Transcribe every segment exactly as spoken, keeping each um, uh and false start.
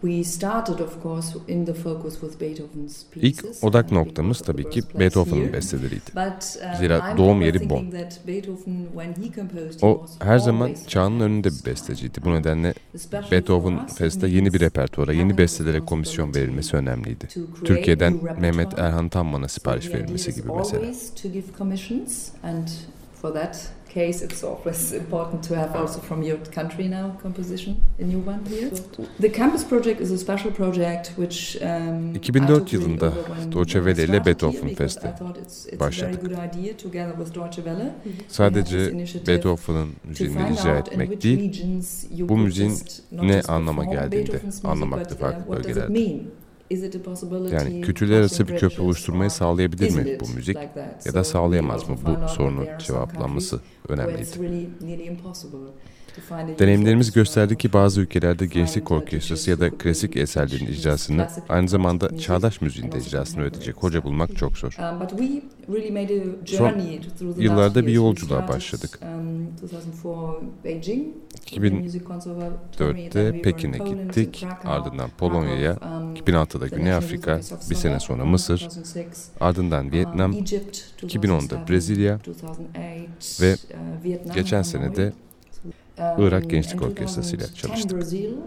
İlk odak noktamız tabii ki Beethoven'ın besteleriydi. Zira doğum yeri Bonn. O her zaman çağının önünde bir besteciydi. Bu nedenle Beethoven Fest'te yeni bir repertuara, yeni bestelere komisyon verilmesi önemliydi. Türkiye'den Mehmet Erhan Tamman'a sipariş verilmesi gibi mesela. Case, it's always important to have also from your country now composition, a new one here. The campus project is a special project which um, iki bin dört yılında Deutsche Welle ile Beethoven Fest'e başladık. Sadece Beethoven'ın müziğini icra etmek değil, bu müziğin ne anlama geldiğini de anlamakta farklı bölgelerde. Yani kültürler arası bir köprü oluşturmayı sağlayabilir mi bu müzik ya da sağlayamaz mı? Bu sorunun cevaplanması önemliydi. Deneyimlerimiz gösterdi ki bazı ülkelerde gençlik orkestrası ya da klasik eserlerin icrasını aynı zamanda çağdaş müziğin de icrasını öğretecek hoca bulmak çok zor. Son yıllarda bir yolculuğa başladık. iki bin dörtte Pekin'e gittik, ardından Polonya'ya, iki bin altıda Güney Afrika, bir sene sonra Mısır, ardından Vietnam, iki bin onda Brezilya ve geçen sene de Irak Gençlik Orkestrası ile çalıştık.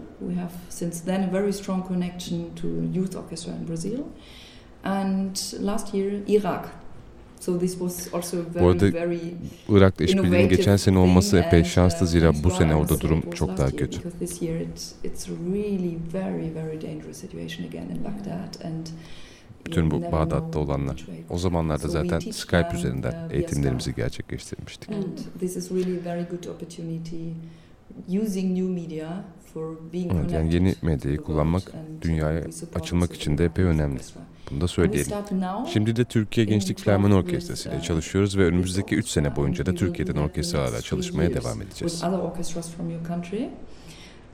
Bu arada Irak'la işbirliğinin geçen sene olması epey şanslı, zira bu sene orada durum çok daha kötü. Bütün bu Bağdat'ta olanlar. O zamanlarda zaten Skype üzerinden eğitimlerimizi gerçekleştirmiştik. Evet, yani yeni medyayı kullanmak dünyaya açılmak için de epey önemli. Bunu da söyleyelim. Şimdi de Türkiye Gençlik Filarmoni Orkestrası ile çalışıyoruz ve önümüzdeki üç sene boyunca da Türkiye'den orkestralarla çalışmaya devam edeceğiz.